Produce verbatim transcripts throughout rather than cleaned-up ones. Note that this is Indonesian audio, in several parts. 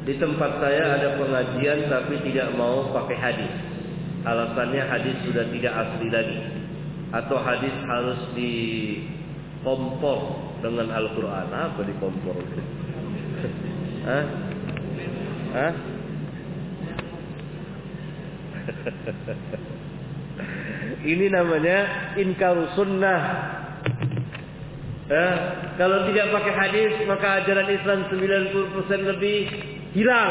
Di tempat saya ada pengajian tapi tidak mau pakai hadis. Alasannya hadis sudah tidak asli lagi, atau hadis harus dikompor dengan Al-Quran. Apa dikompor? Hah? Hah? Ini namanya inkaru sunnah. Eh, kalau tidak pakai hadis, maka ajaran Islam sembilan puluh persen lebih hilang.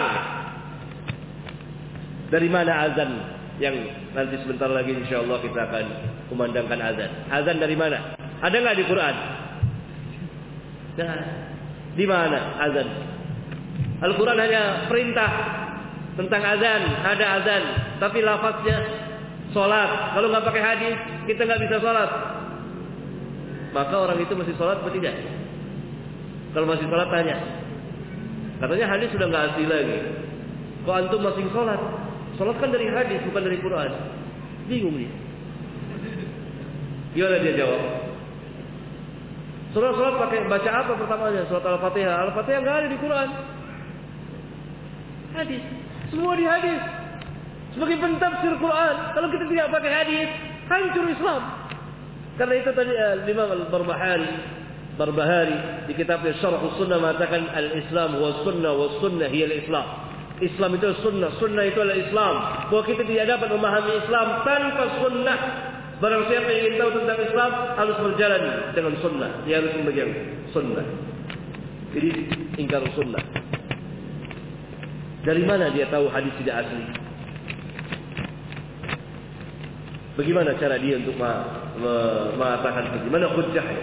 Dari mana azan yang nanti sebentar lagi insya Allah kita akan kumandangkan azan? Azan dari mana? Ada nggak di Quran? Nah, di mana azan? Al-Quran hanya perintah tentang azan, ada azan, tapi lafaznya sholat. Kalau nggak pakai hadis, kita nggak bisa sholat. Maka orang itu masih sholat atau tidak? Kalau masih sholat tanya. Katanya hadis sudah nggak asli lagi. Kok antum masih sholat? Sholat kan dari hadis, bukan dari Quran. Bingung dia. Gimana dia jawab? Sholat-sholat pakai baca apa pertamanya? Sholat Al-Fatihah. Al-Fatihah nggak ada di Quran. Hadis. Semua di hadis. Sebagai pentafsir Quran. Kalau kita tidak pakai hadis, hancur Islam. Karena itu tadi uh, Imam Al-Barbahari Barbahari di kitabnya Syarh Sunnah mengatakan al-Islam wa sunnah wa sunnah hiya al-Islam. Islam itu sunnah, sunnah itu adalah Islam. Bahwa kita tidak dapat memahami Islam tanpa sunnah. Barang siapa yang ingin tahu tentang Islam harus berjalan dengan sunnah. Dia harus memegang sunnah. Jadi ingkar sunnah. Dari mana dia tahu hadis tidak asli? Bagaimana cara dia untuk mengatakan bagaimana hujjahnya?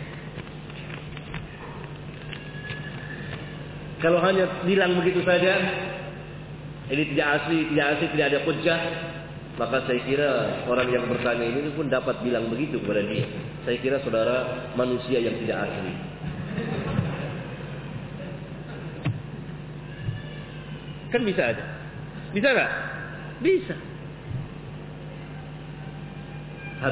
Kalau hanya bilang begitu saja, ini tidak asli, tidak asli, tidak ada hujjah, maka saya kira orang yang bertanya ini pun dapat bilang begitu kepada dia. Saya kira saudara manusia yang tidak asli. Kan bisa aja. Bisa nggak? Bisa.